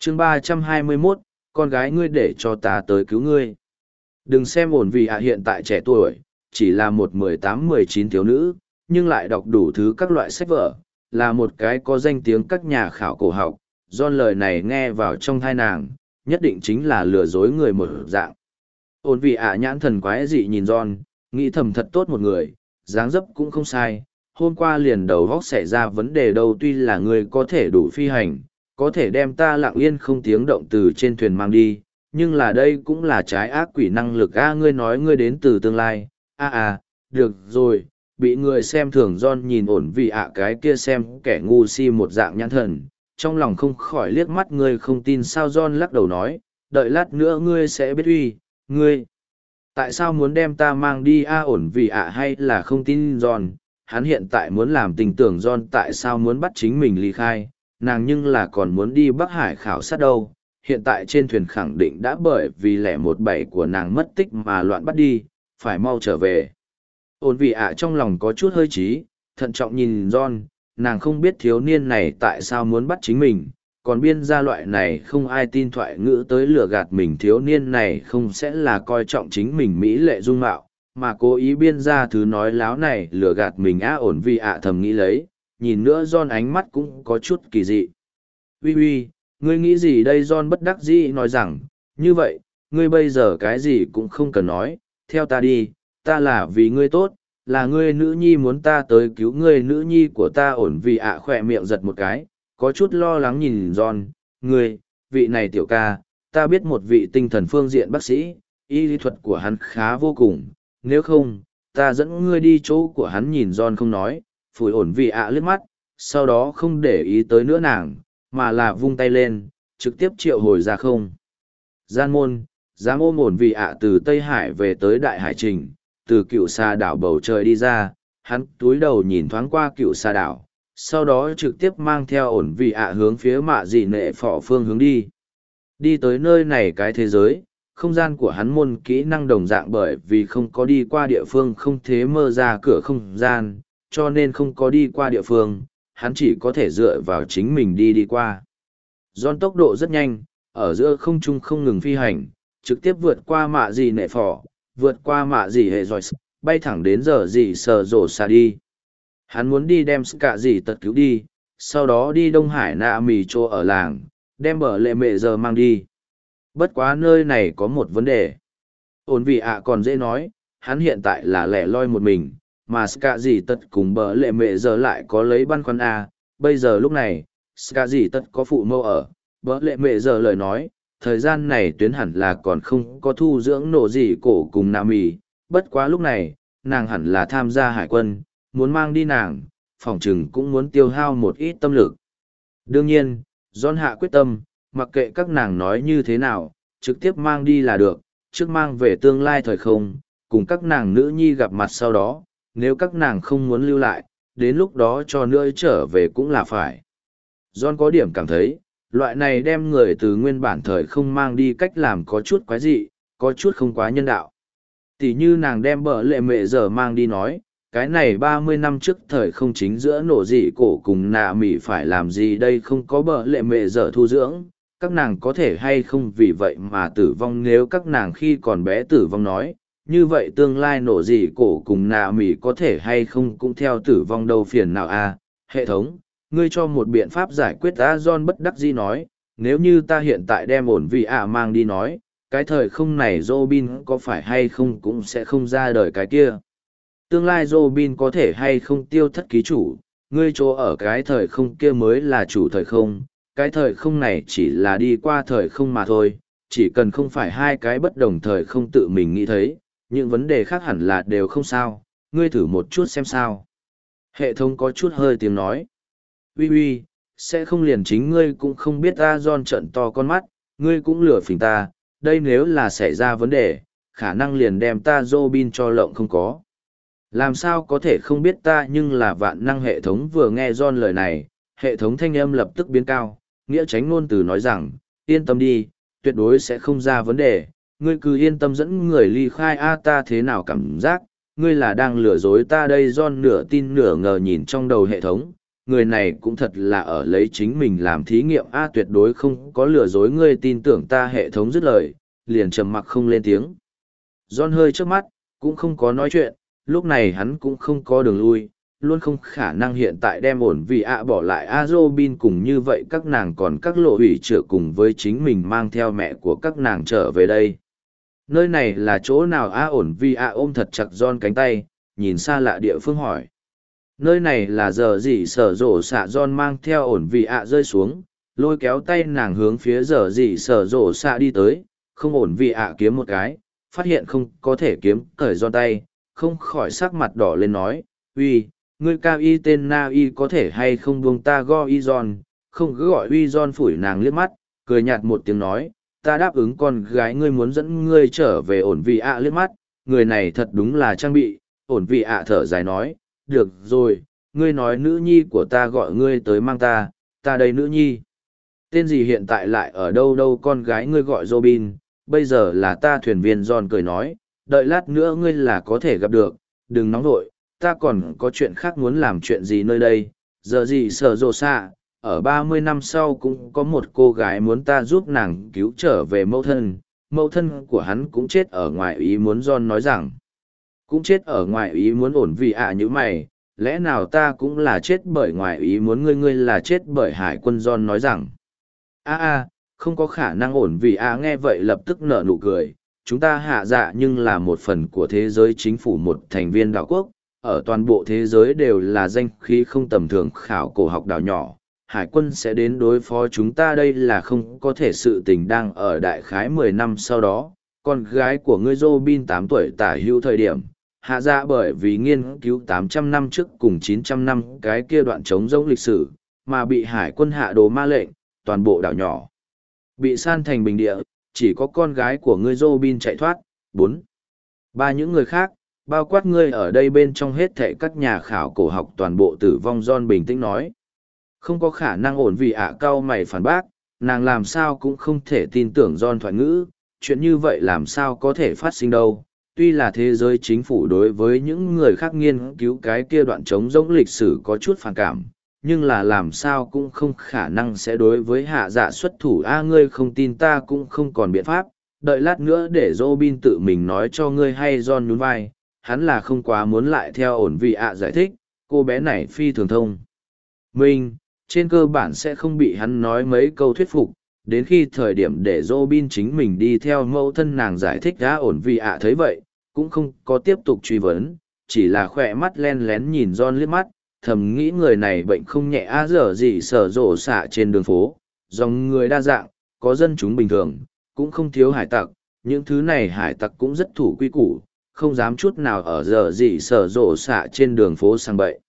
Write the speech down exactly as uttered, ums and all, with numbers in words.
chương ba trăm hai mươi mốt, con gái ngươi để cho ta tới cứu ngươi. Đừng xem ổn vì ạ hiện tại trẻ tuổi, chỉ là một mười tám mười chín thiếu nữ, nhưng lại đọc đủ thứ các loại sách vở, là một cái có danh tiếng các nhà khảo cổ học. Do lời này nghe vào trong thai nàng, nhất định chính là lừa dối người một dạng. Ổn vì ạ nhãn thần quái dị nhìn John, nghĩ thầm thật tốt một người, dáng dấp cũng không sai. Hôm qua liền đầu vóc xảy ra vấn đề đâu, tuy là người có thể đủ phi hành, có thể đem ta lặng yên không tiếng động từ trên thuyền mang đi, nhưng là đây cũng là trái ác quỷ năng lực. A ngươi nói ngươi đến từ tương lai, a à, được rồi, bị người xem thường. John nhìn ổn vì ạ cái kia xem kẻ ngu si một dạng nhãn thần, trong lòng không khỏi liếc mắt. Ngươi không tin sao? John lắc đầu nói, đợi lát nữa ngươi sẽ biết. Uy, ngươi, tại sao muốn đem ta mang đi? A ổn vì ạ hay là không tin John, hắn hiện tại muốn làm tình tưởng John tại sao muốn bắt chính mình ly khai, nàng nhưng là còn muốn đi Bắc Hải khảo sát đâu. Hiện tại trên thuyền khẳng định đã bởi vì lẻ một bảy của nàng mất tích mà loạn bắt đi, phải mau trở về. Ổn vì ạ trong lòng có chút hơi trí, thận trọng nhìn John, nàng không biết thiếu niên này tại sao muốn bắt chính mình, còn biên ra loại này không ai tin thoại ngữ tới lừa gạt mình. Thiếu niên này không sẽ là coi trọng chính mình mỹ lệ dung mạo, mà cố ý biên ra thứ nói láo này lừa gạt mình. Á ổn vì ạ thầm nghĩ lấy, nhìn nữa John ánh mắt cũng có chút kỳ dị. Ui ui, ngươi nghĩ gì đây? John bất đắc dĩ nói rằng, như vậy, ngươi bây giờ cái gì cũng không cần nói, theo ta đi, ta là vì ngươi tốt, là ngươi nữ nhi muốn ta tới cứu ngươi nữ nhi của ta. Ổn vì ạ khỏe miệng giật một cái, có chút lo lắng nhìn John, ngươi, vị này tiểu ca, ta biết một vị tinh thần phương diện bác sĩ, y lý thuật của hắn khá vô cùng, nếu không, ta dẫn ngươi đi chỗ của hắn. Nhìn John không nói, phủi ổn vì ạ liếc mắt, sau đó không để ý tới nữa nàng, mà là vung tay lên, trực tiếp triệu hồi ra không gian môn, dám ôm ổn vì ạ từ Tây Hải về tới Đại Hải Trình, từ cựu xa đảo bầu trời đi ra. Hắn túi đầu nhìn thoáng qua cựu xa đảo, sau đó trực tiếp mang theo ổn vì ạ hướng phía mạ dị nệ phỏ phương hướng đi. Đi tới nơi này cái thế giới, không gian của hắn môn kỹ năng đồng dạng, bởi vì không có đi qua địa phương không thế mơ ra cửa không gian, cho nên không có đi qua địa phương, hắn chỉ có thể dựa vào chính mình đi đi qua. John tốc độ rất nhanh, ở giữa không trung không ngừng phi hành, trực tiếp vượt qua mạ dị nệ phỏ, vượt qua mạ dị hệ rồi, bay thẳng đến giờ dị sờ rổ xa đi. Hắn muốn đi đem cả dị tật cứu đi, sau đó đi Đông Hải nạ mì chỗ ở làng, đem bờ lệ mẹ giờ mang đi. Bất quá nơi này có một vấn đề. Ổn vì ạ còn dễ nói, hắn hiện tại là lẻ loi một mình, mà Ska gì tất cùng bờ lệ mẹ giờ lại có lấy băn khoăn A. Bây giờ lúc này, Ska gì tất có phụ mẫu ở, bờ lệ mẹ giờ lời nói, thời gian này tuyến hẳn là còn không có thu dưỡng nổ gì cổ cùng nạ mì. Bất quá lúc này, nàng hẳn là tham gia hải quân, muốn mang đi nàng, phỏng chừng cũng muốn tiêu hao một ít tâm lực. Đương nhiên, John hạ quyết tâm, mặc kệ các nàng nói như thế nào, trực tiếp mang đi là được, trước mang về tương lai thời không, cùng các nàng nữ nhi gặp mặt sau đó, nếu các nàng không muốn lưu lại, đến lúc đó cho nữa trở về cũng là phải. John có điểm cảm thấy, loại này đem người từ nguyên bản thời không mang đi cách làm có chút quái dị, có chút không quá nhân đạo. Tỷ như nàng đem bờ lệ mẹ giờ mang đi nói, cái này ba mươi năm trước thời không chính giữa nổ dị cổ cùng nạ mỉ phải làm gì đây, không có bờ lệ mẹ giờ thu dưỡng, các nàng có thể hay không vì vậy mà tử vong. Nếu các nàng khi còn bé tử vong nói, như vậy tương lai nổ dị cổ cùng nạ mỉ có thể hay không cũng theo tử vong đâu. Phiền nào a hệ thống, ngươi cho một biện pháp giải quyết. A John bất đắc dĩ nói, nếu như ta hiện tại đem ổn vì ạ mang đi nói, cái thời không này Robin có phải hay không cũng sẽ không ra đời cái kia. Tương lai Robin có thể hay không tiêu thất ký chủ, ngươi chỗ ở cái thời không kia mới là chủ thời không, cái thời không này chỉ là đi qua thời không mà thôi, chỉ cần không phải hai cái bất đồng thời không tự mình nghĩ thấy, những vấn đề khác hẳn là đều không sao, ngươi thử một chút xem sao. Hệ thống có chút hơi tiếng nói. Ui ui, sẽ không liền chính ngươi cũng không biết. Ta John trận to con mắt, ngươi cũng lừa phỉnh ta, đây nếu là xảy ra vấn đề, khả năng liền đem ta Robin cho lộng không có. Làm sao có thể không biết ta, nhưng là vạn năng. Hệ thống vừa nghe John lời này, hệ thống thanh âm lập tức biến cao, nghĩa tránh ngôn từ nói rằng, yên tâm đi, tuyệt đối sẽ không ra vấn đề, ngươi cứ yên tâm dẫn người ly khai. A ta thế nào cảm giác, ngươi là đang lừa dối ta đây? John nửa tin nửa ngờ nhìn trong đầu hệ thống, người này cũng thật là ở lấy chính mình làm thí nghiệm a tuyệt đối không có lừa dối ngươi tin tưởng ta hệ thống dứt lời, liền trầm mặc không lên tiếng. John hơi trước mắt, cũng không có nói chuyện, lúc này hắn cũng không có đường lui, luôn không khả năng hiện tại đem ổn vì ạ bỏ lại a Robin cùng như vậy các nàng còn các lộ ủy trưởng cùng với chính mình mang theo mẹ của các nàng trở về đây. Nơi này là chỗ nào a ổn vì ạ ôm thật chặt John cánh tay, nhìn xa lạ địa phương hỏi. Nơi này là giờ gì sở rổ xạ John mang theo ổn vì ạ rơi xuống, lôi kéo tay nàng hướng phía giờ gì sở rổ xạ đi tới, không ổn vì ạ kiếm một cái, phát hiện không có thể kiếm cởi John tay, không khỏi sắc mặt đỏ lên nói, uy, ngươi cao y tên na y có thể hay không buông ta go y John, không cứ gọi uy John phủi nàng liếc mắt, cười nhạt một tiếng nói, ta đáp ứng con gái ngươi muốn dẫn ngươi trở về ổn vì ạ liếc mắt, người này thật đúng là trang bị, ổn vì ạ thở dài nói, được rồi, ngươi nói nữ nhi của ta gọi ngươi tới mang ta, ta đây nữ nhi. Tên gì hiện tại lại ở đâu đâu con gái ngươi gọi Robin, bây giờ là ta thuyền viên John cười nói, đợi lát nữa ngươi là có thể gặp được, đừng nóng vội, ta còn có chuyện khác muốn làm chuyện gì nơi đây, giờ gì sở rộ xạ, ở ba mươi năm sau cũng có một cô gái muốn ta giúp nàng cứu trở về mẫu thân, mẫu thân của hắn cũng chết ở ngoài ý muốn John nói rằng, cũng chết ở ngoài ý muốn ổn vì ạ như mày, lẽ nào ta cũng là chết bởi ngoài ý muốn ngươi ngươi là chết bởi hải quân John nói rằng, a a không có khả năng ổn vì a nghe vậy lập tức nở nụ cười, chúng ta hạ dạ nhưng là một phần của thế giới chính phủ một thành viên đảo quốc, ở toàn bộ thế giới đều là danh khí không tầm thường khảo cổ học đảo nhỏ, hải quân sẽ đến đối phó chúng ta đây là không có thể sự tình đang ở đại khái mười năm sau đó, con gái của ngươi Robin tám tuổi tả hữu thời điểm, hạ dạ bởi vì nghiên cứu tám trăm năm trước cùng chín trăm năm cái kia đoạn trống rỗng lịch sử, mà bị hải quân hạ đồ ma lệnh, toàn bộ đảo nhỏ bị san thành bình địa, chỉ có con gái của ngươi Robin chạy thoát. Bốn, ba những người khác, bao quát ngươi ở đây bên trong hết thệ các nhà khảo cổ học toàn bộ tử vong. John bình tĩnh nói, không có khả năng ổn vì ạ cau mày phản bác, nàng làm sao cũng không thể tin tưởng John thoại ngữ, chuyện như vậy làm sao có thể phát sinh đâu. Tuy là thế giới chính phủ đối với những người khác nghiên cứu cái kia đoạn trống rỗng lịch sử có chút phản cảm, nhưng là làm sao cũng không khả năng sẽ đối với hạ dạ xuất thủ a ngươi không tin ta cũng không còn biện pháp, đợi lát nữa để Robin tự mình nói cho ngươi hay. John nhún vai, hắn là không quá muốn lại theo ổn vì ạ giải thích, cô bé này phi thường thông minh, trên cơ bản sẽ không bị hắn nói mấy câu thuyết phục, đến khi thời điểm để Robin chính mình đi theo mẫu thân nàng giải thích đã ổn vì ạ thấy vậy, cũng không có tiếp tục truy vấn, chỉ là khỏe mắt len lén nhìn John liếc mắt, thầm nghĩ người này bệnh không nhẹ a dở gì sở rộ xạ trên đường phố, dòng người đa dạng, có dân chúng bình thường, cũng không thiếu hải tặc, những thứ này hải tặc cũng rất thủ quy củ, không dám chút nào ở dở gì sở rộ xạ trên đường phố sang bậy.